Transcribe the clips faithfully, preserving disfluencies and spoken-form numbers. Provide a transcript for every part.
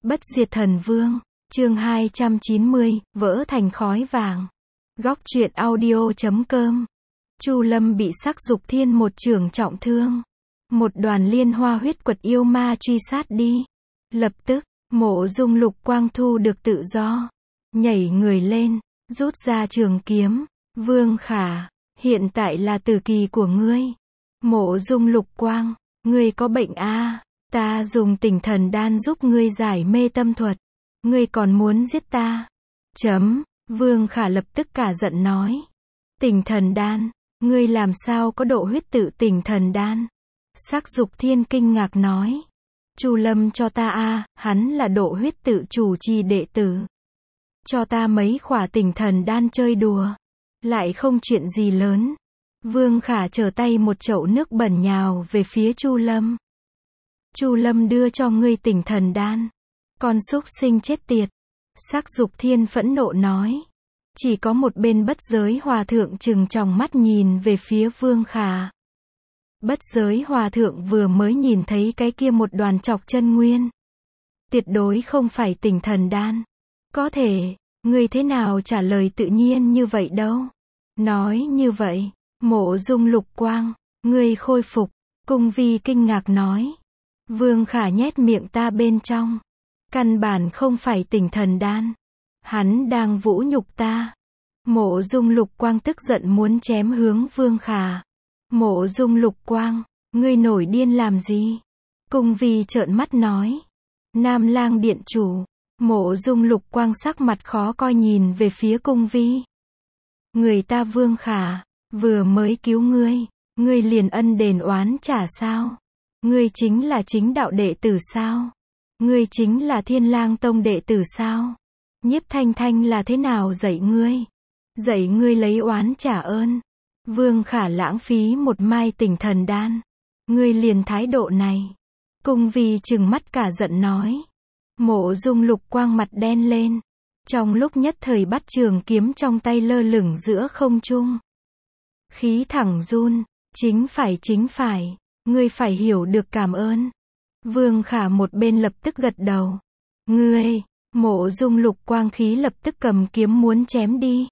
Bất diệt thần vương, chương hai trăm chín mươi, vỡ thành khói vàng. Góc truyện audio chấm com. Chu Lâm bị Sắc Dục Thiên một chưởng trọng thương. Một đoàn liên hoa huyết quật yêu ma truy sát đi. Lập tức, Mộ Dung Lục Quang thu được tự do. Nhảy người lên, rút ra trường kiếm. Vương Khả, hiện tại là tử kỳ của ngươi. Mộ Dung Lục Quang, ngươi có bệnh a? Ta dùng Tỉnh Thần Đan giúp ngươi giải mê tâm thuật. Ngươi còn muốn giết ta? Chấm, Vương Khả lập tức cả giận nói. Tỉnh Thần Đan, ngươi làm sao có độ huyết tự Tỉnh Thần Đan? Sắc Dục Thiên kinh ngạc nói. Chu Lâm cho ta a, hắn là độ huyết tự chủ trì đệ tử. Cho ta mấy khỏa Tỉnh Thần Đan chơi đùa. Lại không chuyện gì lớn. Vương Khả trở tay một chậu nước bẩn nhào về phía Chu Lâm. Chu Lâm đưa cho ngươi Tỉnh Thần Đan. Con súc sinh chết tiệt. Sắc Dục Thiên phẫn nộ nói. Chỉ có một bên Bất Giới Hòa Thượng trừng tròng mắt nhìn về phía Vương Khả. Bất Giới Hòa Thượng vừa mới nhìn thấy cái kia một đoàn chọc chân nguyên. Tuyệt đối không phải Tỉnh Thần Đan. Có thể, ngươi thế nào trả lời tự nhiên như vậy đâu. Nói như vậy, Mộ Dung Lục Quang, ngươi khôi phục. Cung Vi kinh ngạc nói. Vương Khả nhét miệng ta bên trong. Căn bản không phải Tỉnh Thần Đan. Hắn đang vũ nhục ta. Mộ Dung Lục Quang tức giận muốn chém hướng Vương Khả. Mộ Dung Lục Quang, ngươi nổi điên làm gì? Cung Vi trợn mắt nói. Nam Lang Điện chủ. Mộ Dung Lục Quang sắc mặt khó coi nhìn về phía Cung Vi. Người ta Vương Khả, vừa mới cứu ngươi, ngươi liền ân đền oán trả sao? Ngươi chính là chính đạo đệ tử sao? Ngươi chính là Thiên Lang Tông đệ tử sao? Nhiếp Thanh Thanh là thế nào dạy ngươi? Dạy ngươi lấy oán trả ơn. Vương Khả lãng phí một mai Tỉnh Thần Đan. Ngươi liền thái độ này. Cung Vi trừng mắt cả giận nói. Mộ Dung Lục Quang mặt đen lên. Trong lúc nhất thời bắt trường kiếm trong tay lơ lửng giữa không trung. Khí thẳng run. Chính phải chính phải. Ngươi phải hiểu được cảm ơn. Vương Khả một bên lập tức gật đầu. Ngươi, Mộ Dung Lục Quang khí lập tức cầm kiếm muốn chém đi.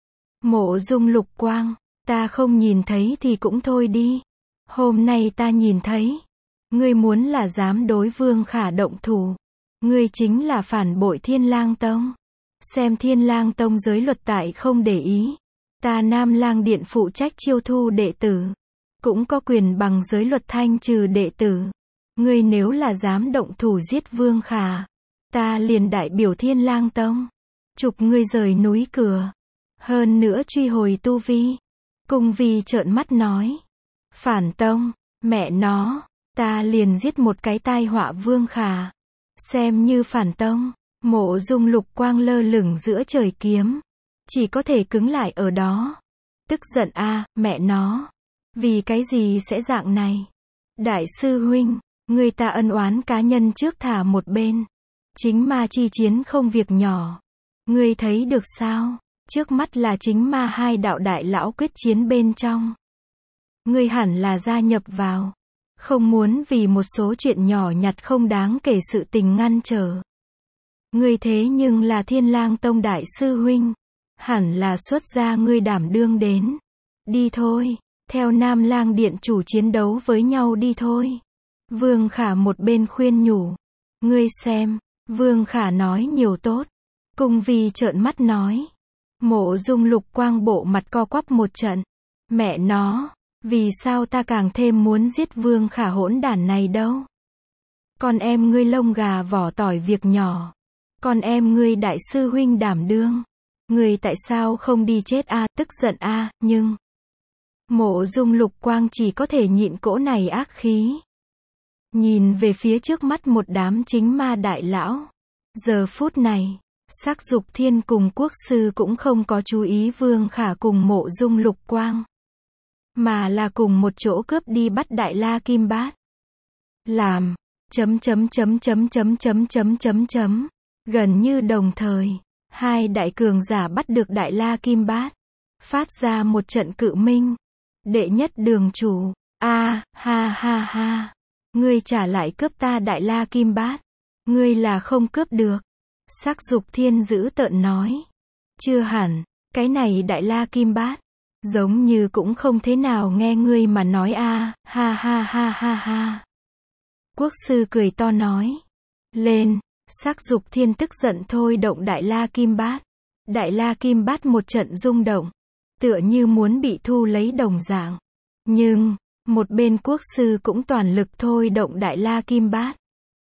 Mộ Dung Lục Quang, ta không nhìn thấy thì cũng thôi đi. Hôm nay ta nhìn thấy. Ngươi muốn là dám đối Vương Khả động thủ. Ngươi chính là phản bội Thiên Lang Tông. Xem Thiên Lang Tông giới luật tại không để ý. Ta Nam Lang Điện phụ trách chiêu thu đệ tử. Cũng có quyền bằng giới luật thanh trừ đệ tử. Ngươi nếu là dám động thủ giết Vương Khả, ta liền đại biểu Thiên Lang Tông. Chụp ngươi rời núi cửa. Hơn nữa truy hồi tu vi. Cung Vi trợn mắt nói. Phản tông, mẹ nó, ta liền giết một cái tai họa Vương Khả. Xem như phản tông. Mộ Dung Lục Quang lơ lửng giữa trời kiếm. Chỉ có thể cứng lại ở đó. Tức giận a, mẹ nó. Vì cái gì sẽ dạng này? Đại sư huynh, người ta ân oán cá nhân trước thả một bên. Chính ma chi chiến không việc nhỏ. Ngươi thấy được sao? Trước mắt là chính ma hai đạo đại lão quyết chiến bên trong. Ngươi hẳn là gia nhập vào. Không muốn vì một số chuyện nhỏ nhặt không đáng kể sự tình ngăn trở. Ngươi thế nhưng là Thiên Lang Tông đại sư huynh. Hẳn là xuất gia ngươi đảm đương đến. Đi thôi. Theo Nam Lang Điện chủ chiến đấu với nhau đi thôi. Vương Khả một bên khuyên nhủ. Ngươi xem, Vương Khả nói nhiều tốt. Cung Vi trợn mắt nói. Mộ Dung Lục Quang bộ mặt co quắp một trận. Mẹ nó, vì sao ta càng thêm muốn giết Vương Khả hỗn đản này đâu? Con em ngươi lông gà vỏ tỏi việc nhỏ. Con em ngươi đại sư huynh đảm đương. Ngươi tại sao không đi chết a? Tức giận a, nhưng Mộ Dung Lục Quang chỉ có thể nhịn cỗ này ác khí. Nhìn về phía trước mắt một đám chính ma đại lão. Giờ phút này, Sắc Dục Thiên cùng Quốc sư cũng không có chú ý Vương Khả cùng Mộ Dung Lục Quang. Mà là cùng một chỗ cướp đi bắt Đại La Kim Bát. Làm, chấm chấm chấm chấm chấm chấm chấm chấm chấm. Gần như đồng thời, hai đại cường giả bắt được Đại La Kim Bát. Phát ra một trận cự minh. Đệ nhất đường chủ, a, ha ha ha. Ngươi trả lại cướp ta Đại La Kim Bát. Ngươi là không cướp được. Sắc Dục Thiên dữ tợn nói. Chưa hẳn, cái này Đại La Kim Bát, giống như cũng không thế nào nghe ngươi mà nói a, ha ha ha ha ha. Quốc sư cười to nói. Lên, Sắc Dục Thiên tức giận thôi động Đại La Kim Bát. Đại La Kim Bát một trận rung động, tựa như muốn bị thu lấy đồng dạng. Nhưng, một bên quốc sư cũng toàn lực thôi động Đại La Kim Bát.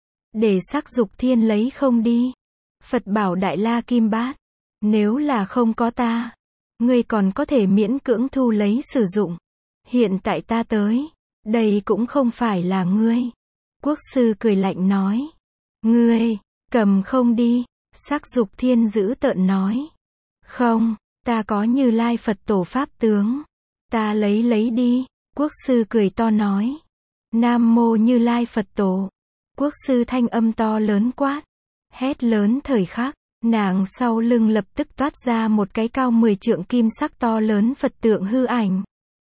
Để Sắc Dục Thiên lấy không đi. Phật bảo Đại La Kim Bát, nếu là không có ta, ngươi còn có thể miễn cưỡng thu lấy sử dụng. Hiện tại ta tới, đây cũng không phải là ngươi. Quốc sư cười lạnh nói. Ngươi, cầm không đi. Sắc Dục Thiên dữ tợn nói. Không, ta có Như Lai Phật Tổ Pháp tướng. Ta lấy lấy đi. Quốc sư cười to nói. Nam mô Như Lai Phật Tổ. Quốc sư thanh âm to lớn quát. Hét lớn thời khắc, nàng sau lưng lập tức toát ra một cái cao mười trượng kim sắc to lớn Phật tượng hư ảnh.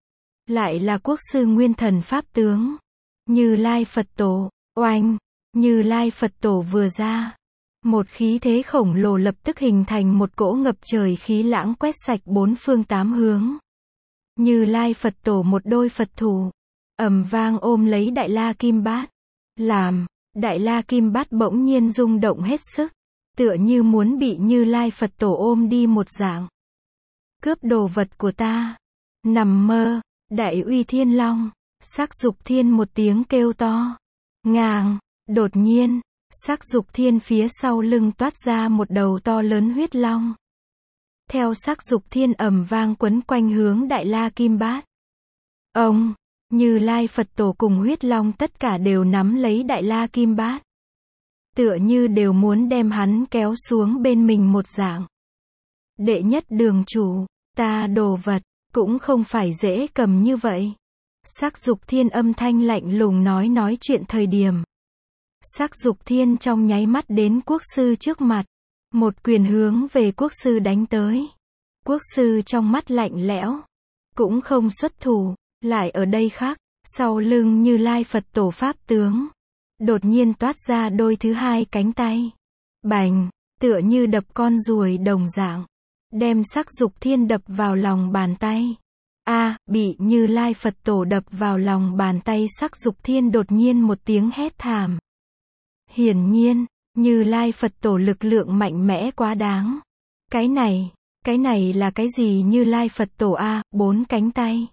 Lại là quốc sư nguyên thần Pháp tướng. Như Lai Phật Tổ, oanh, Như Lai Phật Tổ vừa ra. Một khí thế khổng lồ lập tức hình thành một cỗ ngập trời khí lãng quét sạch bốn phương tám hướng. Như Lai Phật Tổ một đôi Phật thủ, ầm vang ôm lấy Đại La Kim Bát. Làm, Đại La Kim Bát bỗng nhiên rung động hết sức, tựa như muốn bị Như Lai Phật Tổ ôm đi một dạng. Cướp đồ vật của ta. Nằm mơ, Đại Uy Thiên Long. Sắc Dục Thiên một tiếng kêu to. Ngàng, đột nhiên, Sắc Dục Thiên phía sau lưng toát ra một đầu to lớn huyết long. Theo Sắc Dục Thiên ầm vang quấn quanh hướng Đại La Kim Bát. Ông, Như Lai Phật Tổ cùng huyết long tất cả đều nắm lấy Đại La Kim Bát. Tựa như đều muốn đem hắn kéo xuống bên mình một dạng. Đệ nhất đường chủ, ta đồ vật, cũng không phải dễ cầm như vậy. Sắc Dục Thiên âm thanh lạnh lùng nói nói chuyện thời điểm. Sắc Dục Thiên trong nháy mắt đến quốc sư trước mặt. Một quyền hướng về quốc sư đánh tới. Quốc sư trong mắt lạnh lẽo. Cũng không xuất thủ. Lại ở đây khác. Sau lưng Như Lai Phật Tổ Pháp tướng. Đột nhiên toát ra đôi thứ hai cánh tay. Bành, tựa như đập con ruồi đồng dạng. Đem Sắc Dục Thiên đập vào lòng bàn tay. A, à, bị Như Lai Phật Tổ đập vào lòng bàn tay Sắc Dục Thiên đột nhiên một tiếng hét thảm. Hiển nhiên, Như Lai Phật Tổ lực lượng mạnh mẽ quá đáng. Cái này, cái này là cái gì Như Lai Phật Tổ a, à, bốn cánh tay.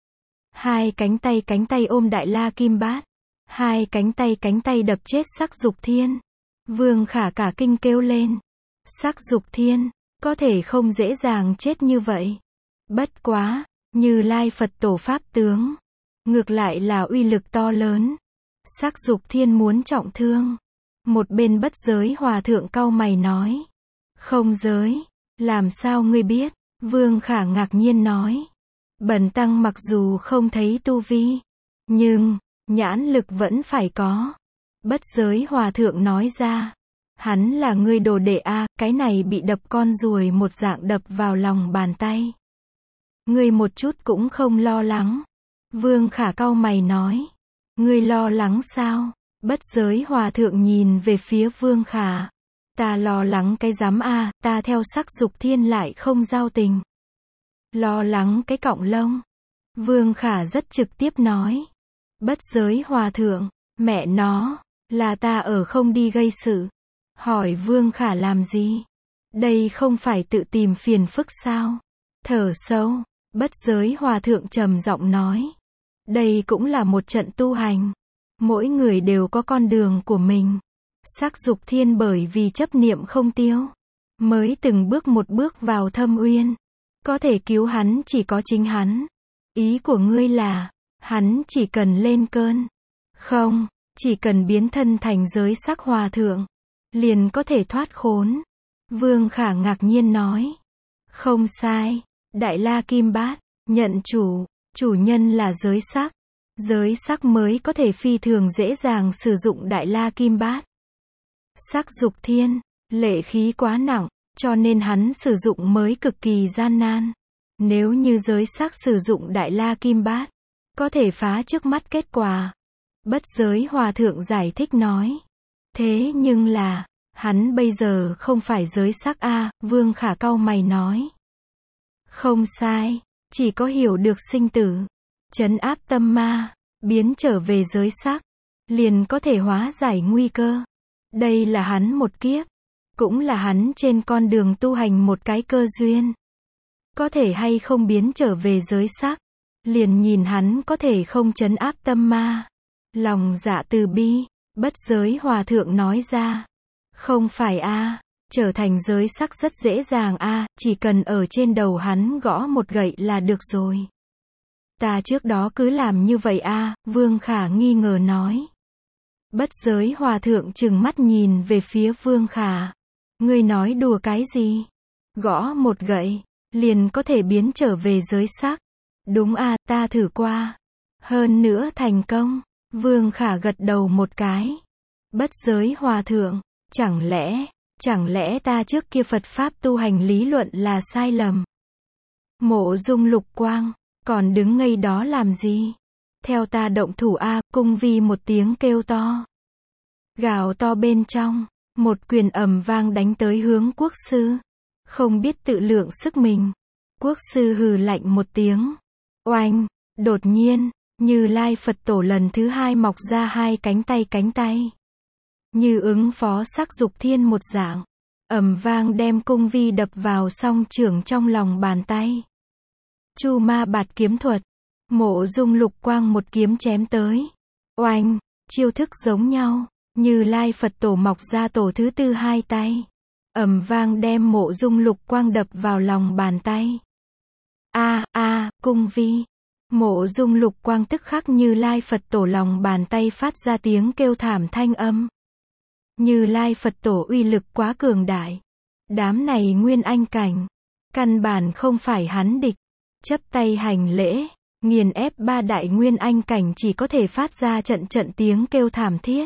Hai cánh tay cánh tay ôm Đại La Kim Bát. Hai cánh tay cánh tay đập chết Sắc Dục Thiên. Vương Khả cả kinh kêu lên. Sắc Dục Thiên, có thể không dễ dàng chết như vậy. Bất quá, Như Lai Phật Tổ Pháp tướng. Ngược lại là uy lực to lớn. Sắc Dục Thiên muốn trọng thương. Một bên Bất Giới Hòa Thượng cau mày nói. Không giới, làm sao ngươi biết? Vương Khả ngạc nhiên nói. Bần tăng mặc dù không thấy tu vi, nhưng, nhãn lực vẫn phải có. Bất Giới Hòa Thượng nói ra. Hắn là ngươi đồ đệ a, cái này bị đập con ruồi một dạng đập vào lòng bàn tay. Ngươi một chút cũng không lo lắng. Vương Khả cau mày nói. Ngươi lo lắng sao? Bất Giới Hòa Thượng nhìn về phía Vương Khả. Ta lo lắng cái giám a, ta theo Sắc Dục Thiên lại không giao tình. Lo lắng cái cọng lông. Vương Khả rất trực tiếp nói. Bất Giới Hòa Thượng, mẹ nó, là ta ở không đi gây sự. Hỏi Vương Khả làm gì? Đây không phải tự tìm phiền phức sao? Thở sâu, Bất Giới Hòa Thượng trầm giọng nói. Đây cũng là một trận tu hành. Mỗi người đều có con đường của mình. Sắc Dục Thiên bởi vì chấp niệm không tiêu, mới từng bước một bước vào thâm uyên. Có thể cứu hắn chỉ có chính hắn. Ý của ngươi là, hắn chỉ cần lên cơn. Không, chỉ cần biến thân thành giới sắc hòa thượng, liền có thể thoát khốn. Vương Khả ngạc nhiên nói. Không sai, Đại La Kim Bát, nhận chủ, chủ nhân là giới sắc. Giới sắc mới có thể phi thường dễ dàng sử dụng Đại La Kim Bát. Sắc Dục Thiên, lệ khí quá nặng, cho nên hắn sử dụng mới cực kỳ gian nan. Nếu như giới sắc sử dụng Đại La Kim Bát, có thể phá trước mắt kết quả. Bất Giới Hòa Thượng giải thích nói. Thế nhưng là, hắn bây giờ không phải giới sắc a, Vương Khả cau mày nói. Không sai, chỉ có hiểu được sinh tử, trấn áp tâm ma, biến trở về giới sắc, liền có thể hóa giải nguy cơ. Đây là hắn một kiếp, cũng là hắn trên con đường tu hành một cái cơ duyên. Có thể hay không biến trở về giới sắc, liền nhìn hắn có thể không trấn áp tâm ma. Lòng dạ từ bi, Bất Giới Hòa Thượng nói ra. Không phải a, trở thành giới sắc rất dễ dàng a, chỉ cần ở trên đầu hắn gõ một gậy là được rồi. Ta trước đó cứ làm như vậy a, Vương Khả nghi ngờ nói. Bất Giới Hòa Thượng trừng mắt nhìn về phía Vương Khả. Ngươi nói đùa cái gì? Gõ một gậy, liền có thể biến trở về giới sắc. Đúng a, ta thử qua. Hơn nữa thành công. Vương Khả gật đầu một cái. Bất Giới Hòa Thượng, chẳng lẽ, chẳng lẽ ta trước kia Phật Pháp tu hành lý luận là sai lầm? Mộ Dung Lục Quang, còn đứng ngây đó làm gì? Theo ta động thủ a, Cung Vi một tiếng kêu to. Gào to bên trong, một quyền ầm vang đánh tới hướng quốc sư. Không biết tự lượng sức mình. Quốc sư hừ lạnh một tiếng. Oanh, đột nhiên, Như Lai Phật Tổ lần thứ hai mọc ra hai cánh tay cánh tay. Như ứng phó sắc dục thiên một dạng. Ầm vang đem Cung Vi đập vào song trưởng trong lòng bàn tay. Chu Ma Bạt kiếm thuật. Mộ Dung Lục Quang một kiếm chém tới. Oanh, chiêu thức giống nhau. Như Lai Phật Tổ mọc ra tổ thứ tư hai tay. Ầm vang đem Mộ Dung Lục Quang đập vào lòng bàn tay. A a, Cung Vi. Mộ Dung Lục Quang tức khắc Như Lai Phật Tổ lòng bàn tay phát ra tiếng kêu thảm thanh âm. Như Lai Phật Tổ uy lực quá cường đại. Đám này nguyên anh cảnh, căn bản không phải hắn địch. Chấp tay hành lễ, nghiền ép ba đại nguyên anh cảnh chỉ có thể phát ra trận trận tiếng kêu thảm thiết.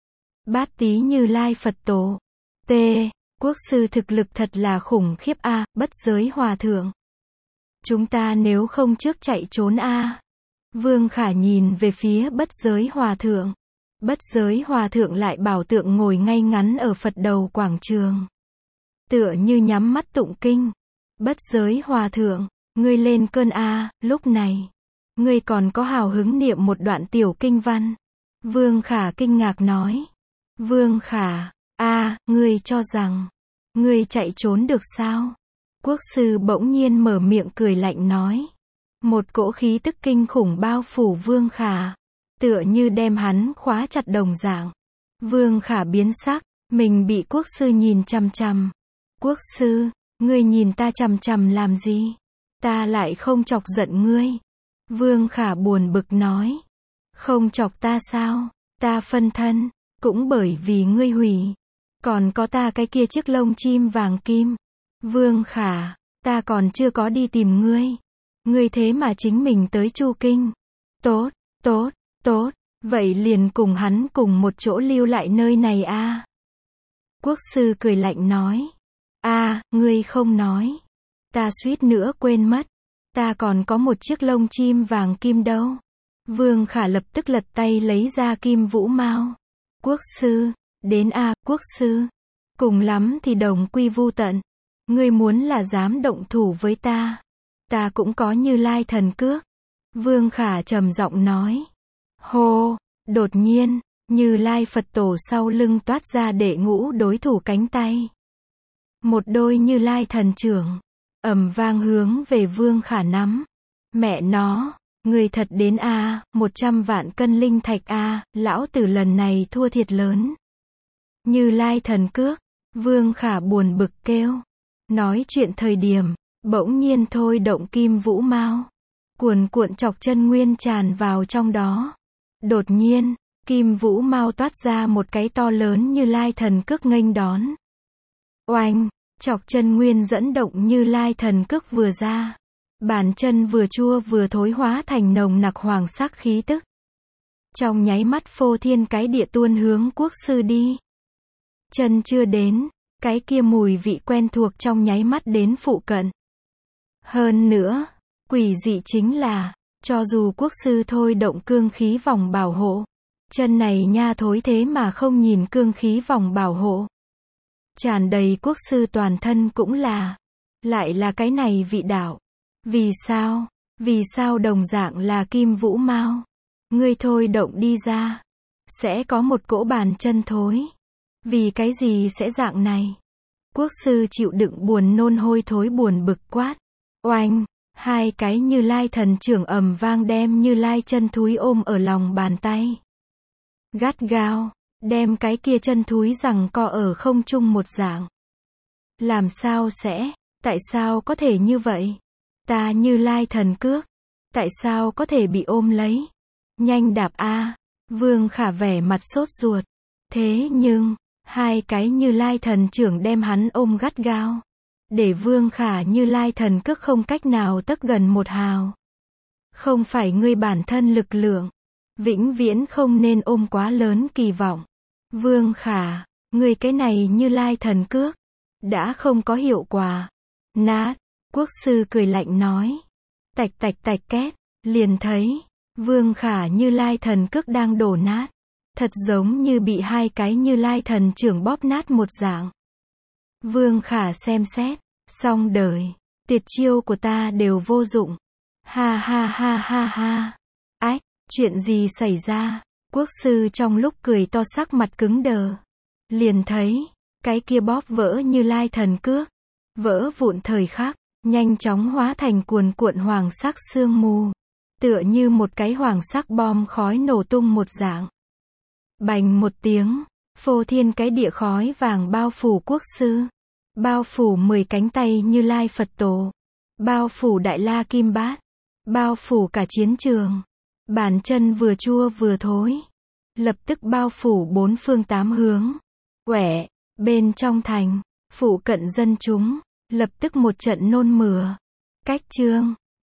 Bát tí Như Lai Phật Tổ. T. Quốc sư thực lực thật là khủng khiếp a, Bất Giới Hòa Thượng. Chúng ta nếu không trước chạy trốn a. Vương Khả nhìn về phía Bất Giới Hòa Thượng. Bất Giới Hòa Thượng lại bảo tượng ngồi ngay ngắn ở Phật đầu quảng trường. Tựa như nhắm mắt tụng kinh. Bất Giới Hòa Thượng, ngươi lên cơn a, lúc này. Ngươi còn có hào hứng niệm một đoạn tiểu kinh văn. Vương Khả kinh ngạc nói. Vương Khả, a, ngươi cho rằng, ngươi chạy trốn được sao? Quốc sư bỗng nhiên mở miệng cười lạnh nói. Một cỗ khí tức kinh khủng bao phủ Vương Khả. Tựa như đem hắn khóa chặt đồng dạng. Vương Khả biến sắc, mình bị quốc sư nhìn chằm chằm. Quốc sư, ngươi nhìn ta chằm chằm làm gì? Ta lại không chọc giận ngươi. Vương Khả buồn bực nói. Không chọc ta sao? Ta phân thân, cũng bởi vì ngươi hủy. Còn có ta cái kia chiếc lông chim vàng kim. Vương Khả, ta còn chưa có đi tìm ngươi. Ngươi thế mà chính mình tới Chu Kinh. Tốt, tốt, tốt, vậy liền cùng hắn cùng một chỗ lưu lại nơi này a. Quốc sư cười lạnh nói. A, ngươi không nói. Ta suýt nữa quên mất. Ta còn có một chiếc lông chim vàng kim đâu. Vương Khả lập tức lật tay lấy ra kim vũ mao. Quốc sư, đến a, quốc sư. Cùng lắm thì đồng quy vu tận. Ngươi muốn là dám động thủ với ta. Ta cũng có Như Lai thần cước. Vương Khả trầm giọng nói. Hô, đột nhiên, Như Lai Phật Tổ sau lưng toát ra đệ ngũ đối thủ cánh tay. Một đôi Như Lai thần trưởng, ầm vang hướng về Vương Khả nắm. Mẹ nó, người thật đến a, một trăm vạn cân linh thạch a, lão tử lần này thua thiệt lớn. Như Lai thần cước, Vương Khả buồn bực kêu. Nói chuyện thời điểm, bỗng nhiên thôi động kim vũ mao. Cuồn cuộn chọc chân nguyên tràn vào trong đó. Đột nhiên, kim vũ mao toát ra một cái to lớn Như Lai thần cước nghênh đón. Oanh, chọc chân nguyên dẫn động Như Lai thần cước vừa ra. Bàn chân vừa chua vừa thối hóa thành nồng nặc hoàng sắc khí tức. Trong nháy mắt phô thiên cái địa tuôn hướng quốc sư đi. Chân chưa đến, cái kia mùi vị quen thuộc trong nháy mắt đến phụ cận. Hơn nữa, quỷ dị chính là, cho dù quốc sư thôi động cương khí vòng bảo hộ, Chân này nha thối thế mà không nhìn cương khí vòng bảo hộ. Tràn đầy quốc sư toàn thân cũng là. Lại là cái này vị đạo. Vì sao? Vì sao đồng dạng là kim vũ mao? Ngươi thôi động đi ra. Sẽ có một cỗ bàn chân thối. Vì cái gì sẽ dạng này? Quốc sư chịu đựng buồn nôn hôi thối buồn bực quát. Oanh! Hai cái Như Lai thần trưởng ầm vang đem Như Lai chân thúi ôm ở lòng bàn tay. Gắt gao, đem cái kia chân thúi rằng co ở không trung một dạng. Làm sao sẽ, tại sao có thể như vậy? Ta Như Lai thần cước, tại sao có thể bị ôm lấy? Nhanh đạp a! Vương Khả vẻ mặt sốt ruột. Thế nhưng, hai cái Như Lai thần trưởng đem hắn ôm gắt gao. Để Vương Khả Như Lai thần cước không cách nào tấc gần một hào. Không phải ngươi bản thân lực lượng. Vĩnh viễn không nên ôm quá lớn kỳ vọng. Vương Khả, ngươi cái này Như Lai thần cước. Đã không có hiệu quả. Nát, quốc sư cười lạnh nói. Tạch tạch tạch két, liền thấy. Vương Khả Như Lai thần cước đang đổ nát. Thật giống như bị hai cái Như Lai thần trưởng bóp nát một dạng. Vương Khả xem xét, xong đời, tuyệt chiêu của ta đều vô dụng. Ha ha ha ha ha. Ách, chuyện gì xảy ra? Quốc sư trong lúc cười to sắc mặt cứng đờ. Liền thấy, cái kia bóp vỡ Như Lai thần cước. Vỡ vụn thời khắc, nhanh chóng hóa thành cuồn cuộn hoàng sắc sương mù. Tựa như một cái hoàng sắc bom khói nổ tung một dạng. Bành một tiếng, phô thiên cái địa khói vàng bao phủ quốc sư. Bao phủ mười cánh tay Như Lai Phật Tổ. Bao phủ Đại La Kim Bát. Bao phủ cả chiến trường. Bàn chân vừa chua vừa thối. Lập tức bao phủ bốn phương tám hướng. Quẻ, bên trong thành, phụ cận dân chúng, lập tức một trận nôn mửa. Cách chương